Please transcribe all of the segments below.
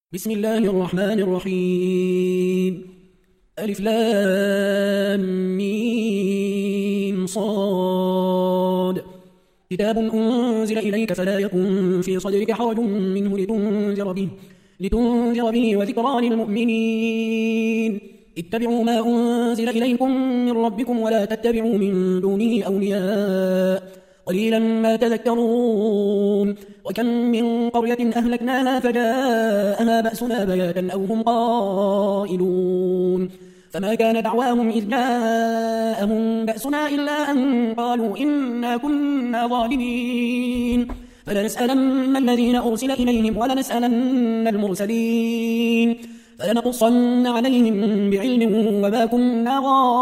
بسم الله الرحمن الرحيم. ألف لام ميم صاد. كتاب أنزل إليك فلا يكن في صدرك حرج منه لتنذر به وذكرى للمؤمنين. اتبعوا ما أنزل إليكم من ربكم ولا تتبعوا من دونه أولياء قليلا ما تذكرون. وكم من قرية أهلكناها فجاءها بأسنا بياتا أو هم قائلون. فما كان دعواهم إذ جاءهم بأسنا إلا أن قالوا إنا كنا ظالمين. فلنسألن الذين أرسل إليهم ولنسألن المرسلين فلنقصن عليهم بعلم وما كنا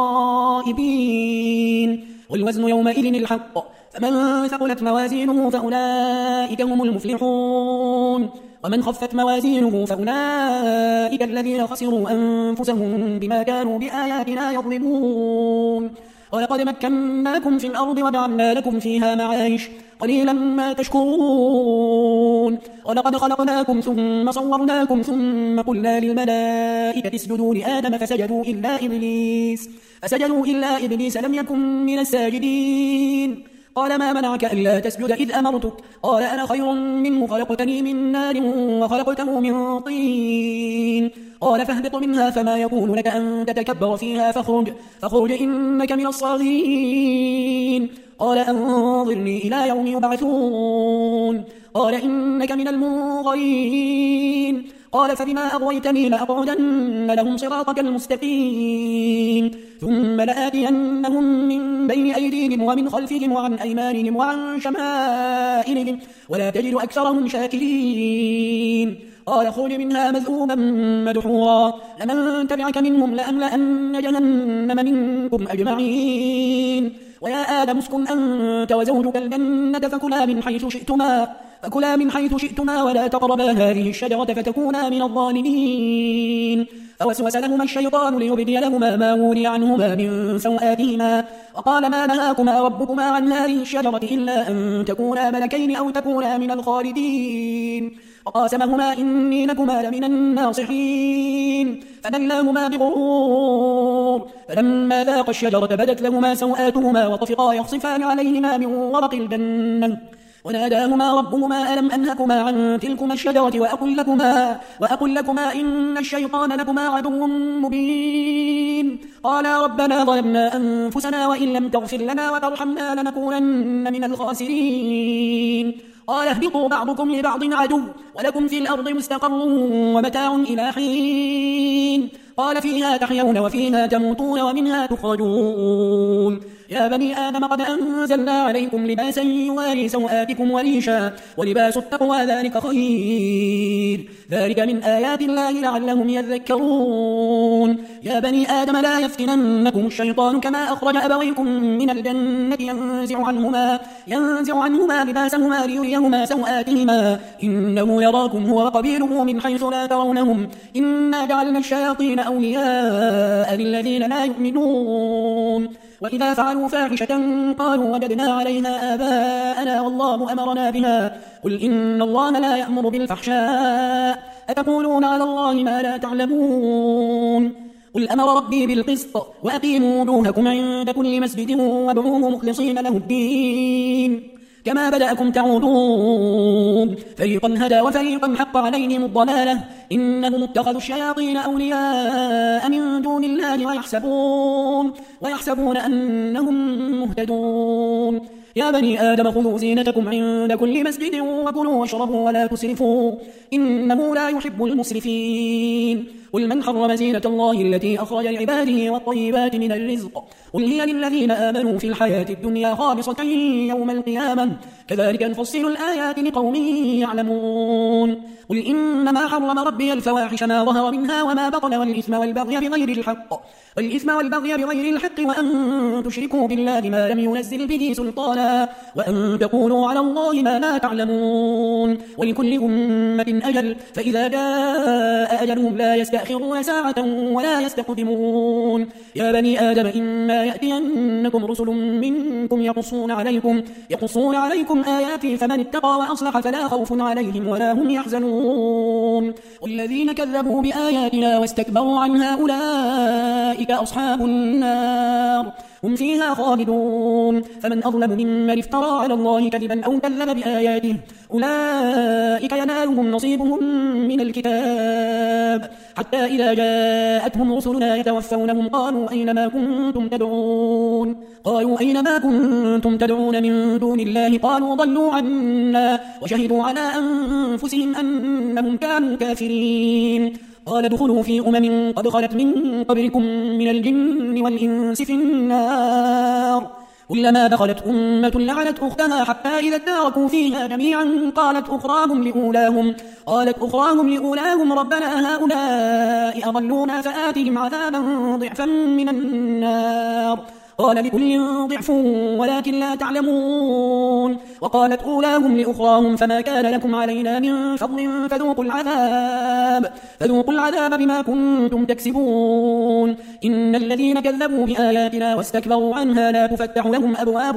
غائبين. والوزن يومئذ الحق فمن ثقلت موازينه فأولئك هم المفلحون ومن خفت موازينه فأولئك الذين خسروا أنفسهم بما كانوا بآياتنا يظلمون. ولقد مكناكم في الأرض وجعلنا لكم فيها معايش قليلا ما تشكرون. ولقد خلقناكم ثم صورناكم ثم قلنا للملائكة اسجدوا لآدم فسجدوا إلا إبليس لم يكن من الساجدين. قال ما منعك ألا تسجد إذ أمرتك؟ قال أنا خير منه خلقتني من نار وخلقته من طين. قال فاهبط منها فما يكون لك أن تتكبر فيها فاخرج إنك من الصاغرين. قال أنظرني إلى يوم يبعثون. قال إنك من المنظرين. قال فبما أغويتني لأقعدن لهم صراطك المستقيم ثم لآتينهم من بين أيديهم ومن خلفهم وعن أيمانهم وعن شمائلهم ولا تجد أكثرهم شاكرين. قال اخرج منها مذءوما مدحورا لمن تبعك منهم لأملأن جهنم منكم أجمعين. ويا آدم اسكن أنت وزوجك الجنة فكلا من حيث شئتما ولا تقربا هذه الشجرة فتكونا من الظالمين. فوسوس لهما الشيطان ليبدي لهما ما وري عنهما من سوآتهما وقال ما نهاكما ربكما عن هذه الشجرة إلا أن تكونا ملكين أو تكونا من الخالدين. وقاسمهما إني لكما لمن الناصحين فدلاهما بغرور فلما ذاقا الشجرة بدت لهما سوآتهما وطفقا يخصفان عليهما من ورق الجنة وناداهما ربهما ألم أنهكما عن تلكما الشجرة وأقل لكما إن الشيطان لكما عدو مبين. قالا ربنا ظلمنا أنفسنا وإن لم تغفر لنا وترحمنا لنكونن من الخاسرين. قال اهبطوا بعضكم لبعض عدو ولكم في الأرض مستقر ومتاع إلى حين. قال فيها تحيون وفيها تموتون ومنها تخرجون. يا بني آدم قد أنزلنا عليكم لباسا يواري سوآتكم وريشا ولباس التقوى ذلك خير ذلك من آيات الله لعلهم يذكرون. يا بني آدم لا يفتننكم الشيطان كما أخرج أبويكم من الجنة ينزع عنهما لباسهما ليريهما سوآتهما إنه يراكم هو وقبيله من حيث لا ترونهم إنا جعلنا الشياطين أولياء للذين لا يؤمنون. وإذا فعلوا فاحشة قالوا وجدنا عليها آباءنا والله أمرنا بها قل إن الله لا يأمر بالفحشاء أتقولون على الله ما لا تعلمون. قل أمر ربي بالقسط وأقيموا وجوهكم عند كل مسجد وادعوه مخلصين له الدين كما بدأكم تعودون. فريقا هدى وفريقا حق عليهم الضلالة إنهم اتخذوا الشياطين أولياء من دون الله ويحسبون أنهم مهتدون. يا بني آدم خذوا زينتكم عند كل مسجد وكلوا واشربوا ولا تسرفوا إنه لا يحب المسرفين. قل من حرم زينة الله التي أخرج لعباده والطيبات من الرزق قل هي للذين آمنوا في الحياة الدنيا خالصة يوم القيامة كذلك نفصل الآيات لقوم يعلمون. قل إنما حرم ربي الفواحش ما ظهر منها وما بطن والإثم والبغي بغير الحق وأن تشركوا بالله ما لم ينزل به سلطانا وأن تقولوا على الله ما لا تعلمون ولكل أمة أجل فإذا جاء أجلهم لا يستأخرون ساعة ولا يستقدمون يا بني آدم إما يأتينكم رسل منكم يقصون عليكم آياتي فمن اتقى وأصلح فلا خوف عليهم ولا هم يحزنون والذين كذبوا بآياتنا واستكبروا عنها أولئك أصحاب النار هم فيها خالدون فمن أظلم ممن افترى على الله كذبا أو كذب بآياته أولئك ينالهم نصيبهم من الكتاب حتى إذا جاءتهم رسلنا يتوفونهم قالوا أينما كنتم تدعون من دون الله قالوا ضلوا عنا وشهدوا على أنفسهم أنهم كانوا كافرين قال ادخلوا في أمم قد خلت من قبلكم من الجن والإنس في النار كلما دخلت أمة لعنت أختها حتى إذا اداركوا فيها جميعا قالت أخراهم لأولاهم ربنا هؤلاء أضلونا فآتهم عذابا ضعفا من النار قال لكل ضعف ولكن لا تعلمون وقالت أولاهم لأخراهم فما كان لكم علينا من فضل فذوقوا العذاب بما كنتم تكسبون إن الذين كذبوا بآياتنا واستكبروا عنها لا تفتح لهم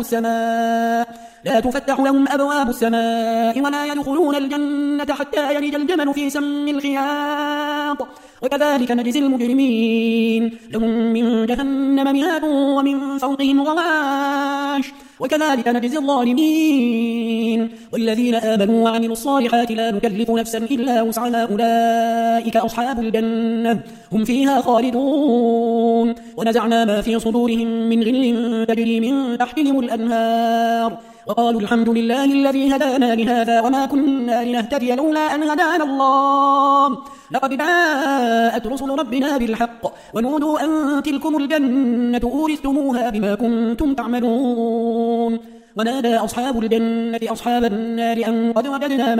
أبواب السماء ولا يدخلون الجنة حتى يلج الجمل في سم الخياط وكذلك نجزي المجرمين لهم من جهنم مهاد ومن فوقهم غواش وكذلك نجزي الظالمين والذين آمنوا وعملوا الصالحات لا نكلف نفسا إلا وسعها أولئك أصحاب الجنة هم فيها خالدون ونزعنا ما في صدورهم من غل تجري من تحتهم الأنهار وقالوا الحمد لله الذي هدانا لهذا وما كنا لنهتدي لولا أن هدانا الله لقد جاءت رسل ربنا بالحق ونودوا أن تلكم الجنة أورثتموها بما كنتم تعملون ونادى أصحاب الجنة أصحاب النار أن قد وجدنا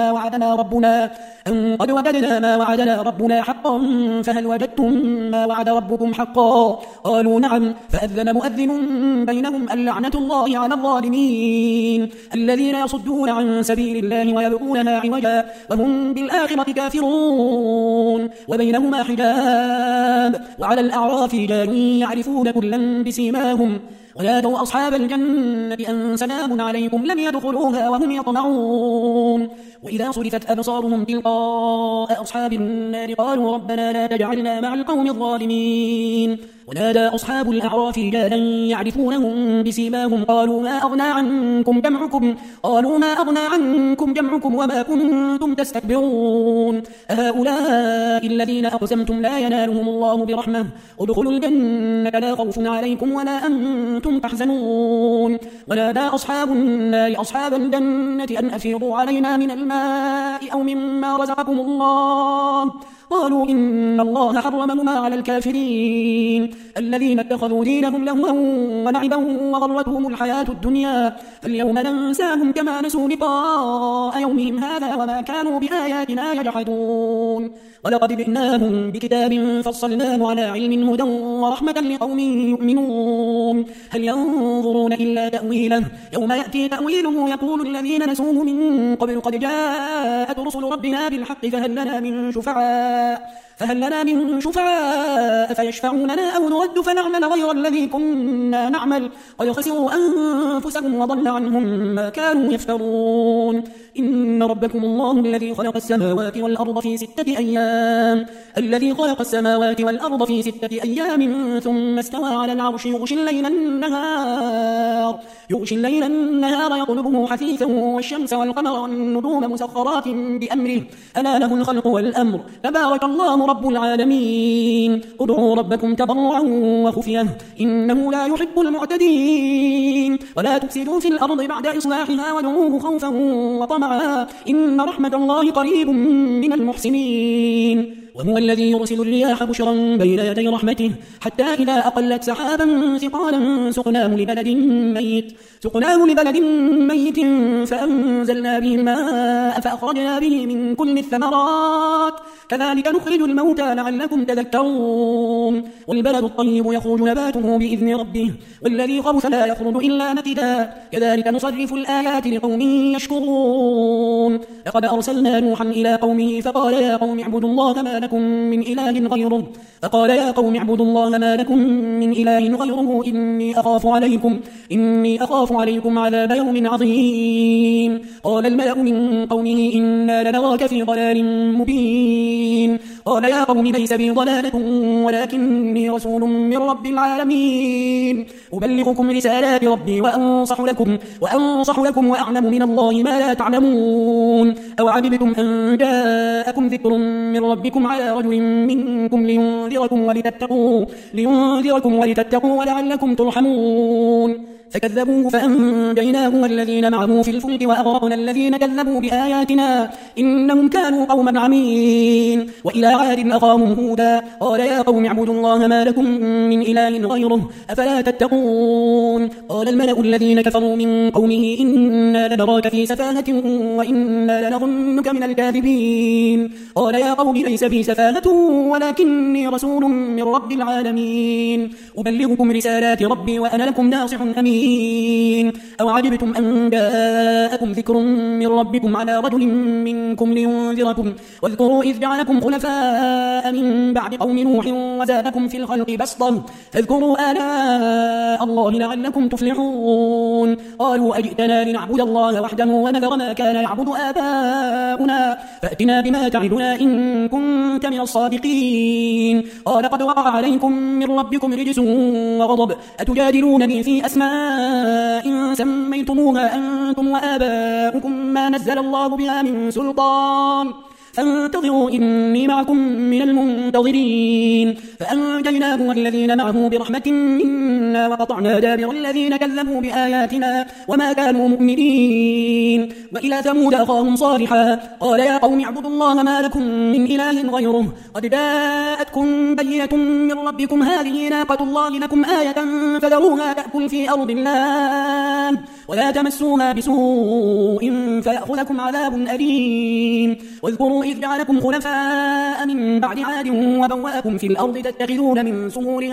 ما وعدنا ربنا حقا فهل وجدتم ما وعد ربكم حقا قالوا نعم فأذن مؤذن بينهم اللعنة الله على الظالمين الذين يصدون عن سبيل الله ويبغونها عوجا وهم بالآخرة كافرون وبينهما حجاب وعلى الأعراف رجال يعرفون كلا بسيماهم ونادوا أصحاب الجنة أن سلام عليكم لم يدخلوها وهم يطمعون وإذا صرفت أبصارهم تلقاء أصحاب النار قالوا ربنا لا تجعلنا مع القوم الظالمين ونادى أصحاب الأعراف رجالا يعرفونهم بسيماهم قالوا ما أغنى عنكم جمعكم وما كنتم تستكبرون أهؤلاء الذين أقسمتم لا ينالهم الله برحمة ادخلوا الجنة لا خوف عليكم ولا أنتم تحزنون ونادى أصحاب النار أصحاب الجنة أن أفيضوا علينا من الماء أو مما رزقكم الله قالوا إن الله حرمهما على الكافرين الذين اتخذوا دينهم لهوا ولعبا وغرتهم الحياة الدنيا فاليوم ننساهم كما نسوا لقاء يومهم هذا وما كانوا بآياتنا يجحدون ولقد جئناهم بكتاب فصلناه على علم هدى ورحمة لقوم يؤمنون هل ينظرون إلا تأويله يوم يأتي تأويله يقول الذين نسوه من قبل قد جاءت رسل ربنا بالحق فهل لنا من شفعاء فيشفعون لنا أو نرد فنعمل غير الذي كنا نعمل قد خسروا أنفسهم وضل عنهم ما كانوا يفترون إن ربكم الله الذي خلق السماوات والأرض في 6 أيام ثم استوى على العرش يغشي الليل النهار يطلبه حثيثا والشمس والقمر والنجوم مسخرات بأمره ألا له الخلق والأمر تبارك الله رب العالمين ادعوا ربكم تضرعا وخفية إنه لا يحب المعتدين ولا تفسدوا في الأرض بعد إصلاحها ودعوه خوفا وطمعا إن رحمة الله قريب من المحسنين وهو الذي يرسل الرياح بشرا بين يدي رحمته حتى إذا أقلت سحابا ثقالا سقناه لبلد ميت فأنزلنا به الماء فأخرجنا به من كل الثمرات كذلك نخرج الموتى لعلكم تذكرون والبلد الطيب يخرج نباته بإذن ربه والذي خبث لا يخرج إلا نكدا كذلك نصرف الآيات لقوم يشكرون لقد أرسلنا نوحا إلى قومه فقال يا قوم اعبدوا الله ما لكم من إله غيره إني أخاف عليكم عذاب يوم عظيم قال الملأ من قومه إنا لنراك في ضلال مبين قال يا قوم ليس بي ضلالة ولكني رسول من رب العالمين أبلغكم رسالات ربي وأنصح لكم وأعلم من الله ما لا تعلمون أو عجبتم أن جاءكم ذكر من ربكم على رجل منكم لينذركم ولتتقوا ولعلكم ترحمون فكذبوه فأنجيناه والذين معه في الفلك وأغرقنا الذين كذبوا بآياتنا إنهم كانوا قوما عمين وإلى عاد أخاهم هودا قال يا قوم اعبدوا الله ما لكم من إله غيره أفلا تتقون قال الملأ الذين كفروا من قومه إنا لنراك في سفاهة وإنا لنظنك من الكاذبين قال يا قوم ليس بي سفاهة ولكني رسول من رب العالمين أبلغكم رسالات ربي وأنا لكم ناصح أمين أو عجبتم أن جاءكم ذكر من ربكم على رجل منكم لينذركم واذكروا إذ جعلكم خلفاء من بعد قوم نوح وزادكم في الخلق بسطة فاذكروا آلاء الله لعلكم تفلحون قالوا أجئتنا لنعبد الله وحده ونذر ما كان يعبد آباؤنا فأتنا بما تعدنا إن كنت من الصادقين قال قد وقع عليكم من ربكم رجس وغضب أتجادلونني في أسماء سميتموها أنتم وآباؤكم ما نزل الله بها من سلطان فانتظروا إني معكم من المنتظرين فأنجيناه والذين معه برحمة منا وقطعنا دابر الذين كذبوا بآياتنا وما كانوا مؤمنين وإلى ثمود أخاهم صالحا قال يا قوم اعبدوا الله ما لكم من إله غيره قد جاءتكم بينة من ربكم هذه ناقة الله لكم آية فذروها تأكل في أرض الله ولا تمسوها بسوء فيأخذكم عذاب أليم واذكروا إذ جعلكم خلفاء من بعد عاد وبوأكم في الأرض تتخذون من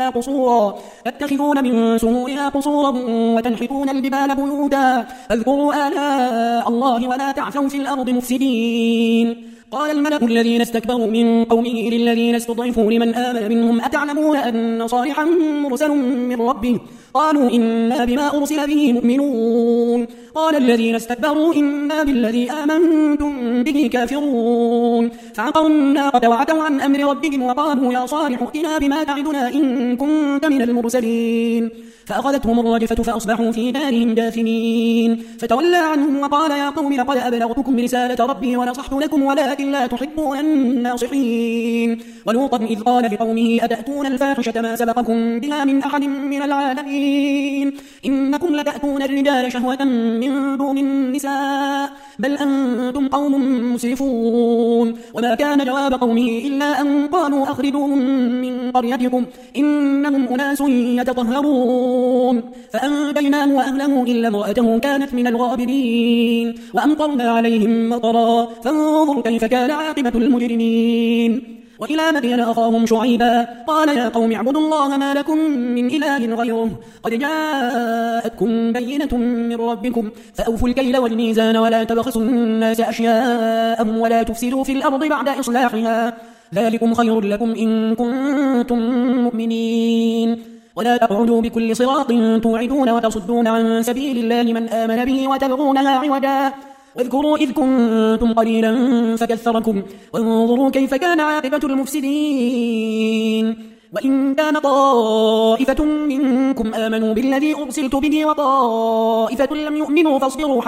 سهولها قصورا وتنحتون الجبال بيوتا فاذكروا آلاء الله ولا تعثوا في الأرض مفسدين قال الملأ الذين استكبروا من قومه للذين استضعفوا لمن آمن منهم أتعلمون أن صالحا مرسل من ربه قالوا إنا بما أرسل به مؤمنون قال الذين استكبروا إنا بالذي آمنتم به كافرون فعقروا الناقة وعتوا عن أمر ربهم وقالوا يا صالح ائتنا بما تعدنا إن كنت من المرسلين فأخذتهم الرجفة فأصبحوا في دارهم جاثمين فتولى عنهم وقال يا قوم لقد أبلغتكم رسالة ربي ونصحت لكم ولكن لا تحبون الناصحين ولوطا إذ قال لقومه أتأتون الفاحشة ما سبقكم بها من أحد من العالمين إنكم لتأتون الرجال شهوة من دون النساء بل أنتم قوم مسرفون وما كان جواب قومه إلا أن قالوا أخرجوهم من قريتكم إنهم أناس يتطهرون فأنجيناه وأهله إلا امرأته كانت من الغابرين وأمطرنا عليهم مطرا فانظر كيف كان عاقبة المجرمين وإلى مدين أخاهم شعيبا قال يا قوم اعبدوا الله ما لكم من إله غيره قد جاءتكم بينة من ربكم فأوفوا الكيل والميزان ولا تبخسوا الناس أشياءهم ولا تفسدوا في الأرض بعد إصلاحها ذلكم خير لكم إن كنتم مؤمنين ولا تقعدوا بكل صراط توعدون وتصدون عن سبيل الله من آمن به وتبغونها عوجا واذكروا إذ كنتم قليلا فكثركم وانظروا كيف كان عاقبة المفسدين وإن كان طائفة منكم آمنوا بالذي أرسلت به وطائفة لم يؤمنوا فاصبروا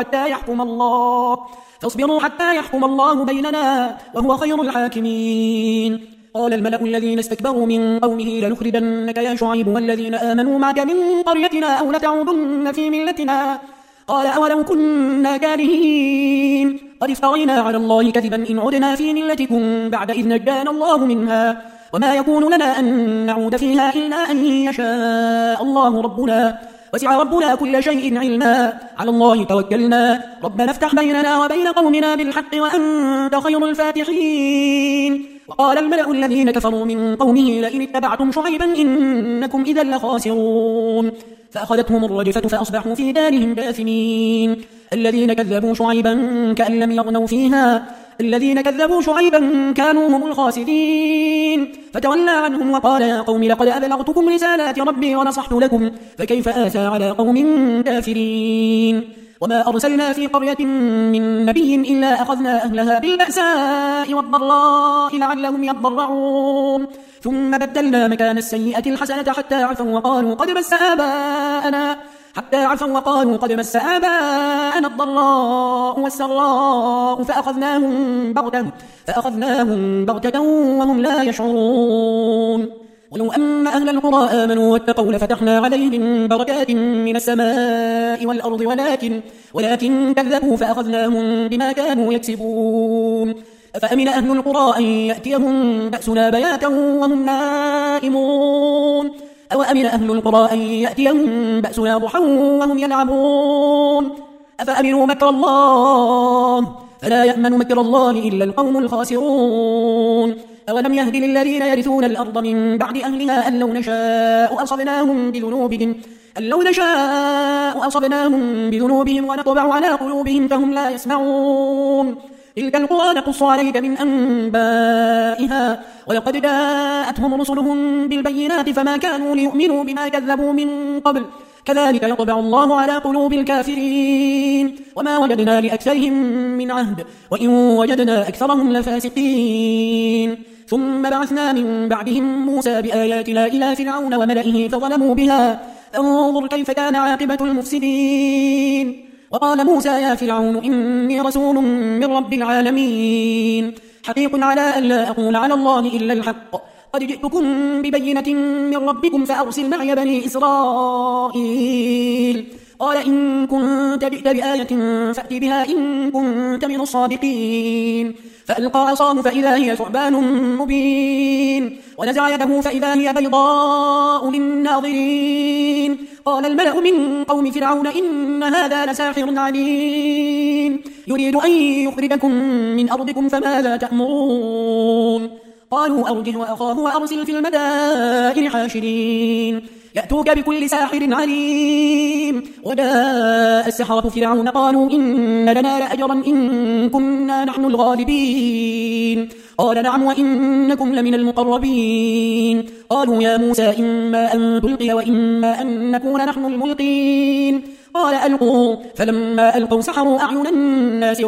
حتى يحكم الله بيننا وهو خير الحاكمين قال الملأ الذين استكبروا من قومه لنخرجنك يا شعيب والذين آمنوا معك من قريتنا أو لتعودن في ملتنا قال أولو كنا كارهين قد افترينا على الله كذبا إن عدنا في ملتكم بعد إذ نجانا الله منها وما يكون لنا أن نعود فيها إلا أن يشاء الله ربنا وسع ربنا كل شيء علما على الله توكلنا ربنا افتح بيننا وبين قومنا بالحق وأنت خير الفاتحين وقال الملأ الذين كفروا من قومه لئن اتبعتم شعيبا إنكم إذا لخاسرون فأخذتهم الرجفة فأصبحوا في دارهم جاثمين الذين كذبوا شعيبا كأن لم يغنوا فيها الذين كذبوا شعيبا كانوا هم الخاسرين فتولى عنهم وقال يا قوم لقد أبلغتكم رسالات ربي ونصحت لكم فكيف آسى على قوم كافرين وما أرسلنا في قرية من نبي إلا أخذنا أهلها بالبأساء والضراء لعلهم يضرعون ثم بدلنا مكان السيئة الحسنة حتى عفوا وقالوا قد مس آباءنا الضراء والسراء فأخذناهم بغتة وهم لا يشعرون ولو أن أهل القرى آمنوا واتقوا لفتحنا عليهم بركات من السماء والأرض ولكن كذبوا فأخذناهم بما كانوا يكسبون أفأمن أهل القرى أن يأتيهم بأسنا بياتا وهم نائمون أوأمن أهل القرى أن يأتيهم بأسنا ضحى وهم يلعبون أفأمنوا مكر الله فلا يأمن مكر الله إلا القوم الخاسرون أولم يهد للذين يرثون الأرض من بعد أهلها أن لو نشاء أصبناهم بذنوبهم ونطبع على قلوبهم فهم لا يسمعون تلك القرى نقص عليك من أنبائها ولقد جاءتهم رسلهم بالبينات فما كانوا ليؤمنوا بما كذبوا من قبل كذلك يطبع الله على قلوب الكافرين وما وجدنا لأكثرهم من عهد وإن وجدنا أكثرهم لفاسقين ثم بعثنا من بعدهم موسى بآياتنا إلى فرعون وملئه فظلموا بها فانظر كيف كان عاقبة المفسدين وقال موسى يا فرعون إني رسول من رب العالمين حقيق على أن لا أقول على الله إلا الحق قد جئتكم ببينة من ربكم فأرسل معي بني إسرائيل قال إن كنت جئت بآية فأت بها إن كنت من الصادقين فألقى عصاه فإذا هي ثعبان مبين ونزع يده فإذا هي بيضاء للناظرين قال الملأ من قوم فرعون إن هذا لساحر عليم يريد أن يخرجكم من أرضكم فماذا تأمرون قالوا أرجه وأخاه وأرسل في المدائن حاشرين يأتوك بكل ساحر عليم وجاء السحرة فرعون قالوا إن لنا لأجرا إن كنا نحن الغالبين قال نعم وإنكم لمن المقربين قالوا يا موسى إما أن تلقي وإما أن نكون نحن الملقين قال ألقوا فلما ألقوا سحروا أعين الناس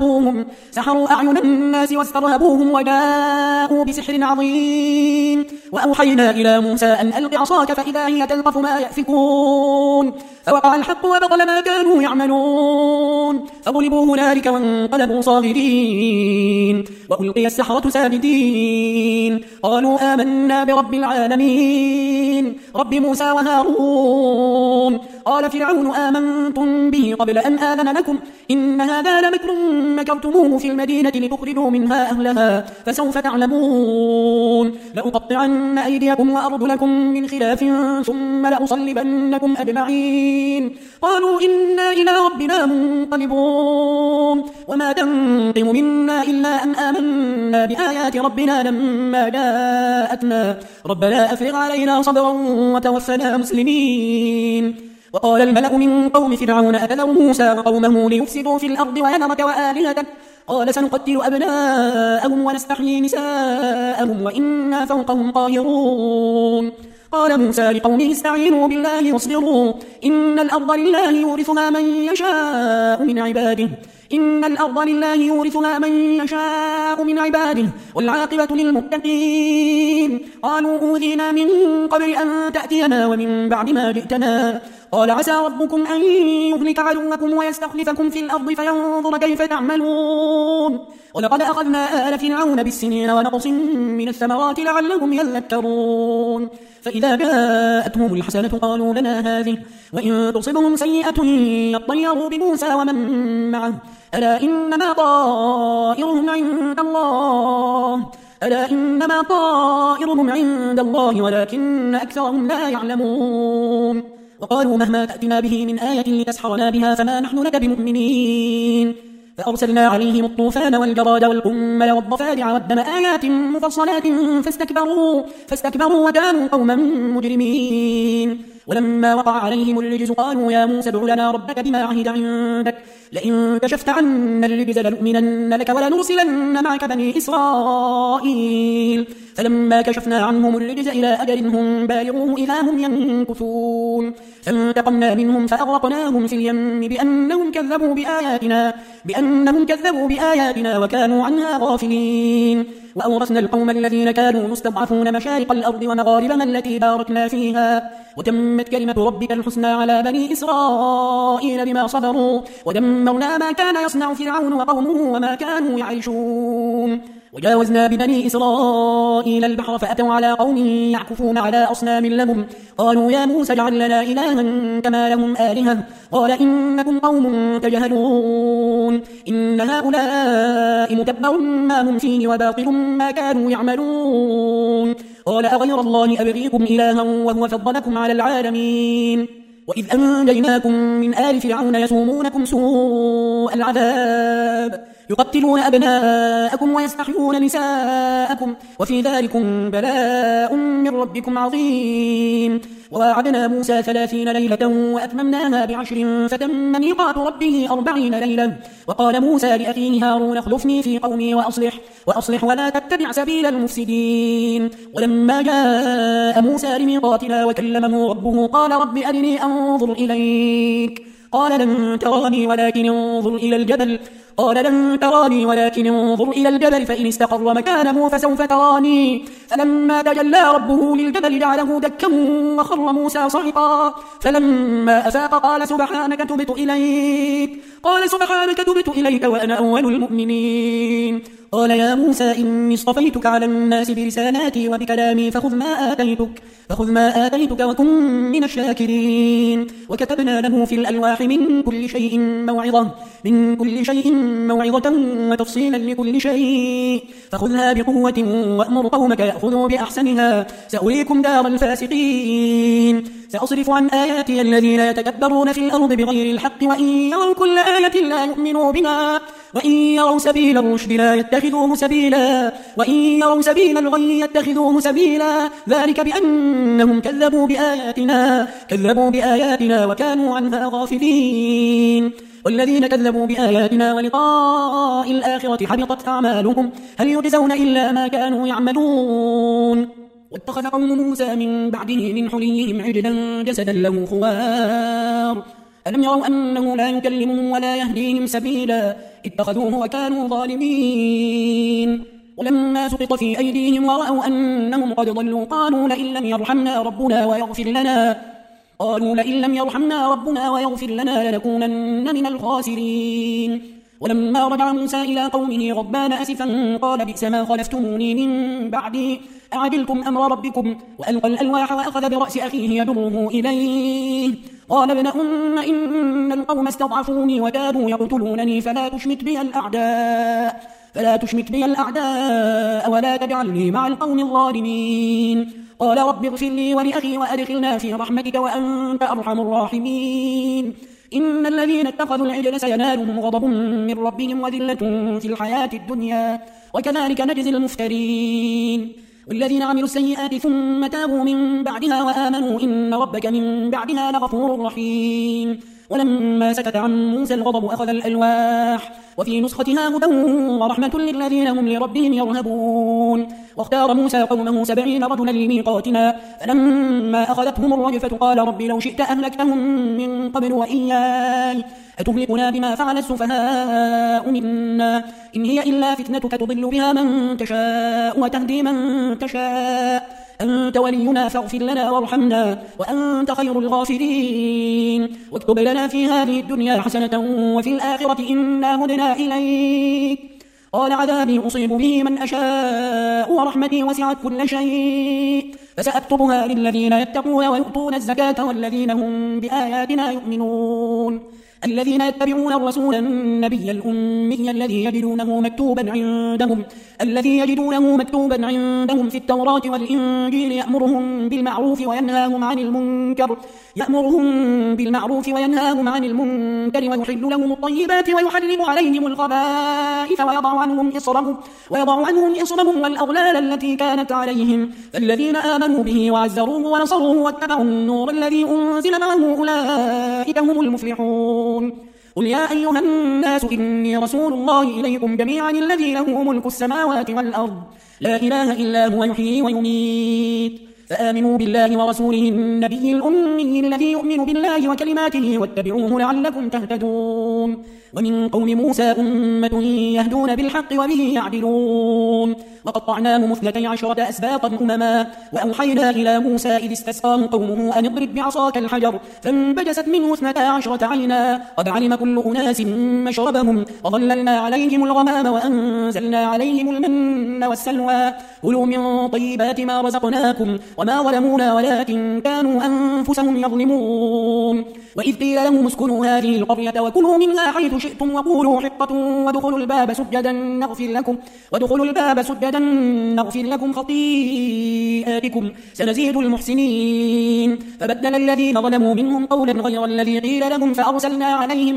واسترهبوهم وجاءوا بسحر عظيم وأوحينا إلى موسى أن ألق عصاك فإذا هي تلقف ما يأفكون فوقع الحق وبطل ما كانوا يعملون فغلبوا هنالك وانقلبوا صاغرين وألقي السحرة ساجدين قالوا آمنا برب العالمين رب موسى وهارون قال فرعون آمنتم به قبل أن آذن لكم إن هذا لمكر مكرتموه في المدينة لتخرجوا منها أهلها فسوف تعلمون لأقطعن أيديكم وأرجلكم من خلاف ثم لأصلبنكم أجمعين قالوا إنا إلى ربنا منقلبون وما تنقم منا إلا أن آمنا بآيات ربنا لما جاءتنا ربنا أفرغ علينا صبرا وتوفنا مسلمين وقال الملأ من قوم فرعون أتذر موسى وقومه ليفسدوا في الأرض ويذرك وآلهتك قال سنقتل أبناءهم ونستحيي نساءهم وإنا فوقهم قاهرون قال موسى لقومه استعينوا بالله واصبروا إن الأرض لله يورثها من يشاء من عباده والعاقبة للمتقين قالوا أوذينا من قبل أن تأتينا ومن بعد ما جئتنا قال عسى ربكم أن يهلك عدوكم ويستخلفكم في الأرض فينظر كيف تعملون ولقد أخذنا آل فرعون بالسنين ونقص من الثمرات لعلهم يذكرون فإذا جاءتهم الحسنة قالوا لنا هذه وإن تصبهم سيئة يطيروا بموسى ومن معه ألا إنما طائرهم عند الله ولكن أكثرهم لا يعلمون وقالوا مهما تأتنا به من آية لتسحرنا بها فما نحن لك بمؤمنين فأرسلنا عليهم الطوفان والجراد والقمل والضفادع والدم آيات مفصلات فاستكبروا وكانوا قوما مجرمين ولما وقع عليهم الرجز قالوا يا موسى ادع لنا ربك بما عهد عندك لئن كشفت عنا الرجز لنؤمنن لك ولنرسلن معك بني إسرائيل فلما كشفنا عنهم الرجز إلى أجل هم بالغوه إذا هم ينكثون فانتقمنا منهم فأغرقناهم في اليم بأنهم كذبوا بآياتنا وكانوا عنها غافلين وأورثنا القوم الذين كانوا مستضعفون مشارق الأرض ومغاربها التي باركنا فيها وتمت كلمة ربك الحسنى على بني إسرائيل بما صبروا ودمرنا ما كان يصنع فرعون وقومه وما كانوا يعيشون وجاوزنا ببني إسرائيل البحر فأتوا على قوم يعكفون على أصنام لهم قالوا يا موسى اجعل لنا إلها كما لهم آلهة قال إنكم قوم تجهلون إن هؤلاء متبر ما هم فيه وباطل ما كانوا يعملون قال أغير الله أبغيكم إلها وهو فضلكم على العالمين وإذ أنجيناكم من آل فرعون يسومونكم سوء العذاب يقتلون أبناءكم ويستحيون نساءكم وفي ذلكم بلاء من ربكم عظيم وواعدنا موسى 30 ليلة وأتممناها ب10 فتم ميقات ربه 40 ليلة وقال موسى لأخيه هارون اخلفني في قومي وأصلح ولا تتبع سبيل المفسدين ولما جاء موسى لميقاتنا وكلمه ربه قال رب أرني أنظر إليك قال لن تراني ولكن انظر إلى الجبل فإن استقر مكانه فسوف تراني فلما تجلى ربه للجبل جعله دكا وخر موسى صعقا فلما أفاق قال سبحانك تبت إليك وأنا أول المؤمنين قال يا موسى إني اصطفيتك على الناس برسالاتي وبكلامي فخذ ما آتيتك وكن من الشاكرين وكتبنا له في الألواح من كل شيء موعظة وتفصيلا لكل شيء فخذها بقوة وأمر قومك يأخذوا بأحسنها سأريكم دار الفاسقين سأصرف عن آياتي الذين يتكبرون في الأرض بغير الحق وإن يروا كل آية لا يؤمنوا بها وإن يروا سبيل الرشد لا يتخذوه سبيلا وإن يروا سبيل الغي يتخذوه سبيلا ذلك بأنهم كذبوا بآياتنا وكانوا عنها غافلين والذين كذبوا بآياتنا ولقاء الآخرة حبطت أعمالهم هل يجزون إلا ما كانوا يعملون واتخذ قوم موسى من بعده من حليهم عجلا جسدا له خوار ألم يروا أنه لا يكلمهم ولا يهديهم سبيلا اتخذوه وكانوا ظالمين ولما سقط في أيديهم ورأوا أنهم قد ضلوا قالوا لئن لم يرحمنا ربنا ويغفر لنا لنكونن من الخاسرين ولما رجع موسى إلى قومه غضبان أسفا قال بئس ما خلفتموني من بعدي أعجلتم أمر ربكم وألقى الألواح وأخذ برأس أخيه يجره إليه قال ابن إن القوم استضعفوني وكادوا يقتلونني فلا تشمت بي الأعداء ولا تجعلني مع القوم الظالمين قال رب اغفر لي ولأخي وأدخلنا في رحمتك وأنت أرحم الراحمين إن الذين اتخذوا العجل سينالهم غضب من ربهم وذلة في الحياة الدنيا وكذلك نجزي المفترين والذين عملوا السيئات ثم تابوا من بعدها وآمنوا إن ربك من بعدها لغفور رحيم ولما سكت عن موسى الغضب أخذ الألواح وفي نسختها هدى ورحمة للذين هم لربهم يرهبون واختار موسى قومه 70 رجلا لميقاتنا فلما أخذتهم الرجفة قال رب لو شئت أهلكتهم من قبل وإياي أتهلكنا بما فعل السفهاء منا إن هي إلا فتنتك تضل بها من تشاء وتهدي من تشاء أنت ولينا فاغفر لنا وارحمنا وأنت خير الغافرين واكتب لنا في هذه الدنيا حسنة وفي الآخرة إنا هدنا إليك قال عذابي أصيب به من أشاء ورحمتي وسعت كل شيء فسأكتبها للذين يتقون ويؤتون الزكاة والذين هم بآياتنا يؤمنون الذين يتبعون الرسول النبي الأمي الذي يجدونه مكتوبا عندهم في التوراة والإنجيل يأمرهم بالمعروف وينهاهم عن المنكر ويحل لهم الطيبات ويحرم عليهم الخبائث ويضع عنهم إصرهم والأغلال التي كانت عليهم فالذين آمنوا به وعزروه ونصروه واتبعوا النور الذي أنزل معه أولئك هم المفلحون قل يا أيها الناس إني رسول الله إليكم جميعا الذي له ملك السماوات والأرض لا إله إلا هو يحيي ويميت فآمنوا بالله ورسوله النبي الأمي الذي يؤمن بالله وكلماته واتبعوه لعلكم تهتدون ومن قوم موسى أمة يهدون بالحق وبه يعدلون وقطعناهم 12 أسباطا أمما وأوحينا إلى موسى إذ استسقاه قومه أن اضرب بعصاك الحجر فانبجست منه 12 عينا قد علم كل أناس مشربهم وظللنا عليهم الغمام وأنزلنا عليهم المن والسلوى كلوا من طيبات ما رزقناكم وما ظلمونا ولكن كانوا أنفسهم يظلمون وإذ قيل لهم اسكنوا هذه القرية وكلوا منها حيث شئتم وقولوا حطة وادخلوا الباب سجدا نغفر لكم خطيئاتكم سنزيد المحسنين فبدل الذين ظلموا منهم قولا غير الذي قيل لهم فأرسلنا عليهم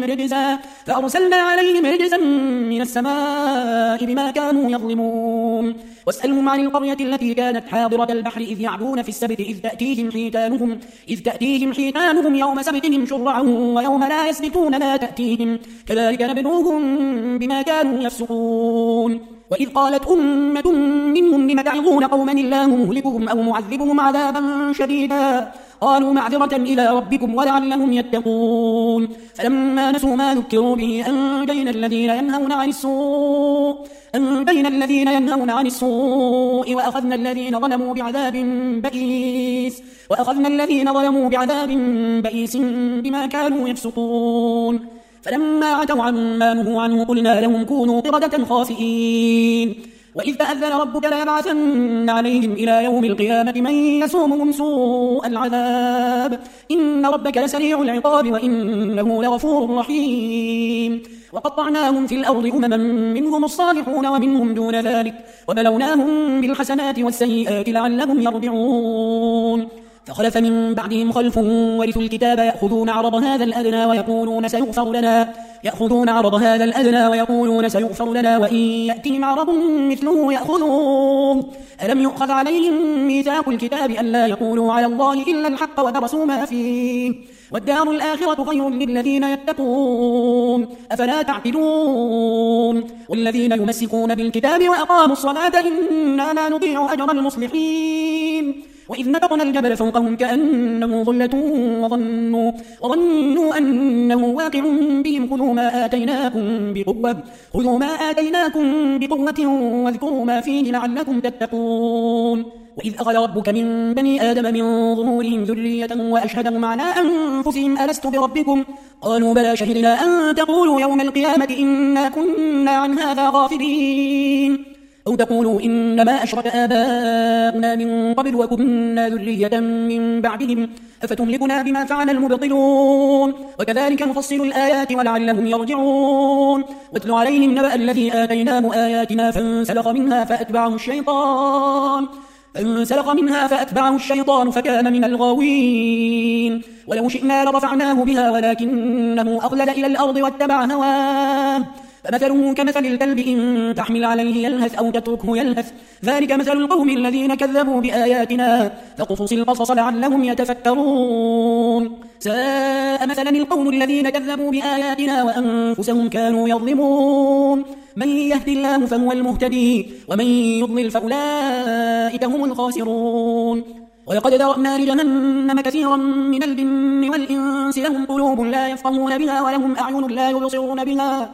رجزا من السماء بما كانوا يظلمون واسألهم عن القرية التي كانت حاضرة البحر إذ يعدون في السبت إذ تأتيهم حيتانهم يوم سبتهم شرعا ويوم لا يسبتون لا تأتيهم كذلك نبلوهم بما كانوا يفسقون وإذ قالت أمة منهم لم تعظون قوما الله مهلكهم أو معذبهم عذابا شديدا قالوا معذرة إلى ربكم ولعلهم يتقون فلما نسوا ما ذكروا به أنجينا الذين ينهون عن السوء وأخذنا الذين ظلموا بعذاب بئيس بما كانوا يفسقون فلما عتوا عما نهوا عنه قلنا لهم كونوا قردة خاسئين وإذ تأذن ربك ليبعثن عليهم إلى يوم القيامة من يسومهم سوء العذاب إن ربك لسريع العقاب وإنه لغفور رحيم وقطعناهم في الأرض أمما منهم الصالحون ومنهم دون ذلك وبلوناهم بالحسنات والسيئات لعلهم يرجعون فخلف من بعدهم خلف ورثوا الكتاب يأخذون عرض هذا الأدنى ويقولون سيغفر لنا وإن يأتهم عرض مثله يأخذوه ألم يؤخذ عليهم ميثاق الكتاب ألا يقولوا على الله إلا الحق ودرسوا ما فيه والدار الآخرة خير للذين يتقون أفلا تعقلون والذين يمسكون بالكتاب وأقاموا الصلاة إنا لا نضيع أجر المصلحين وإذ نتقنا الجبل فوقهم كأنه ظلة وظنوا أنه واقع بهم خذوا ما آتيناكم بقوة واذكروا ما فيه لعلكم تتقون وإذ أخذ ربك من بني آدم من ظهورهم ذرية وأشهدهم على أنفسهم ألست بربكم قالوا بلى شهدنا أن تقولوا يوم القيامة إنا كنا عن هذا غافلين أو تقولوا إنما أشرك آباؤنا من قبل وكنا ذرية من بعدهم أفتهلكنا بما فعل المبطلون وكذلك نفصل الآيات ولعلهم يرجعون واتل عليهم نبأ الذي آتيناه آياتنا فانسلخ منها فأتبعه الشيطان فكان من الغاوين ولو شئنا لرفعناه بها ولكنه أخلد إلى الأرض واتبع هواه فمثله كمثل الكلب إن تحمل عليه يلهث أو تتركه يلهث ذلك مثل القوم الذين كذبوا بآياتنا فاقصص القصص لعلهم يتفكرون ساء مثلا القوم الذين كذبوا بآياتنا وأنفسهم كانوا يظلمون من يهدي الله فهو المهتدي ومن يضلل فأولئك هم الخاسرون ولقد ذرأنا لجهنم كثيرا من الجن والإنس لهم قلوب لا يفقهون بها ولهم أعين لا يبصرون بها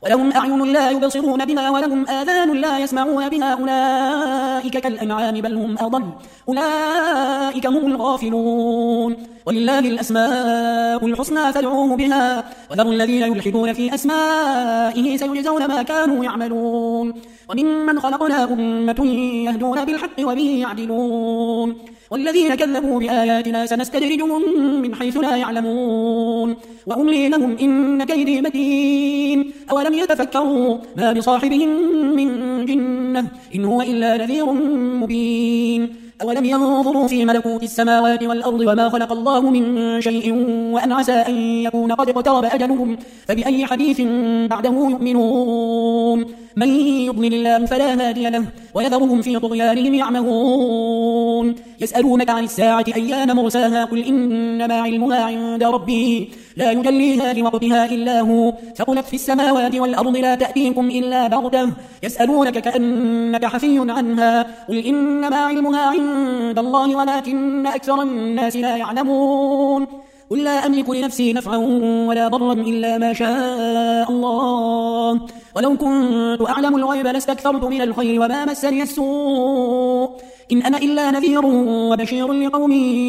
ولهم أعين لا يبصرون بها ولهم آذان لا يسمعون بها أولئك كالأنعام بل هم أضل أولئك هم الغافلون ولله الأسماء الحسنى فادعوه بها وذروا الذين يلحدون في أسمائه سيجزون ما كانوا يعملون وممن خلقنا أمة يهدون بالحق وبه يعدلون والذين كذبوا بآياتنا سنستدرجهم من حيث لا يعلمون وأملي لهم إن كيدي متين أولم يتفكروا ما بصاحبهم من جنة إن هو إلا نذير مبين أولم ينظروا في ملكوت السماوات والأرض وما خلق الله من شيء وأن عسى أن يكون قد اقترب أجلهم فبأي حديث بعده يؤمنون من يضلل الله فلا هادي له ويذرهم في طغيانهم يعمهون يسألونك عن الساعة أيان مرساها قل إنما علمها عند ربي لا يجليها لوقتها إلا هو ثقلت في السماوات والأرض لا تأتيكم إلا بغتة يسألونك كأنك حفي عنها قل إنما علمها عند الله ولكن أكثر الناس لا يعلمون قل لا أملك لنفسي نفعا ولا ضرا إلا ما شاء الله ولو كنت أعلم الغيب لاستكثرت من الخير وما مسني السوء إن أنا إلا نذير وبشير لقوم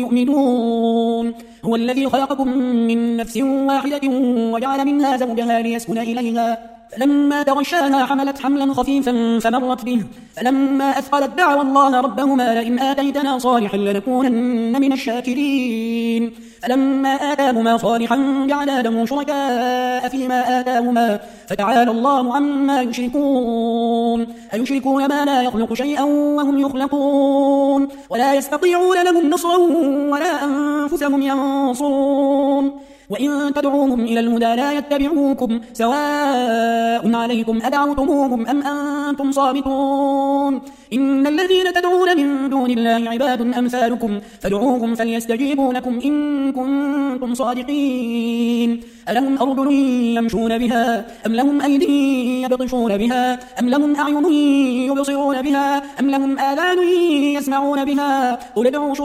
يؤمنون هو الذي خلقكم من نفس واحدة وجعل منها زوجها ليسكن إليها فلما تغشاها حملت حملا خفيفا فمرت به فلما أثقلت دعوا الله ربهما لئن آتيتنا صالحا لنكونن من الشاكرين فلما آتاهما صالحا جعلا له شركاء فيما آتاهما فتعالى الله عما يشركون أيشركون ما لا يخلق شيئا وهم يخلقون ولا يستطيعون لهم نصرا ولا أنفسهم ينصرون وإن تدعوهم إلى الهدى لا يتبعوكم سواء عليكم أدعوتموهم أم أنتم صامتون إن الذين تدعون من دون الله عباد أمثالكم فادعوهم فليستجيبوا لكم إن كنتم صادقين ألهم أرجل يمشون بها أم لهم أيدي يبطشون بها أم لهم أعين يبصرون بها أم لهم آذان يسمعون بها قل ادعوا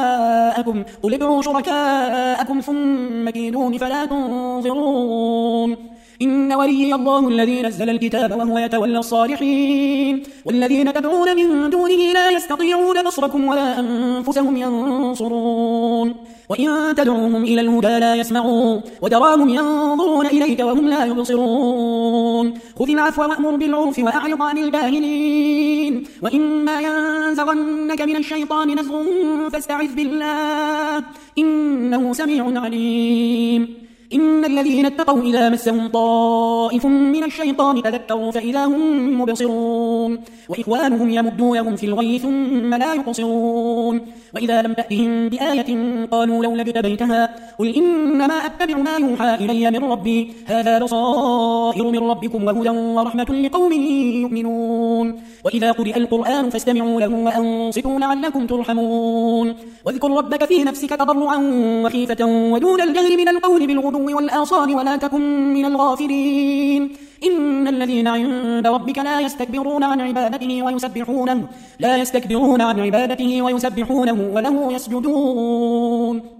شركاءكم ثم كيدون فلا تنظرون إن ولي الله الذي نزل الكتاب وهو يتولى الصالحين والذين تدعون من دونه لا يستطيعون نصركم ولا أنفسهم ينصرون وإن تدعوهم إلى الهدى لا يسمعوا وتراهم ينظرون إليك وهم لا يبصرون خذ العفو وأمر بالعرف وأعرض عن الجاهلين وإما ينزغنك من الشيطان نزغ فاستعذ بالله إنه سميع عليم إن الذين اتقوا إذا مسهم طائف من الشيطان تذكروا فإذا هم مبصرون وإخوانهم يمدونهم في الغي ثم لا يقصرون وإذا لم تأتهم بآية قالوا لولا اجتبيتها قل إنما أتبع ما يوحى إلي من ربي هذا بصائر من ربكم وهدى ورحمة لقوم يؤمنون وإذا قرئ القرآن فاستمعوا له وأنصتوا لعلكم ترحمون واذكر ربك في نفسك تضرعا وخيفة ودون الجهر من القول بالغدو والآصال ولا تكن من الغافلين إن الذين عند ربك لا يستكبرون عن عبادته ويسبحونه وله يسجدون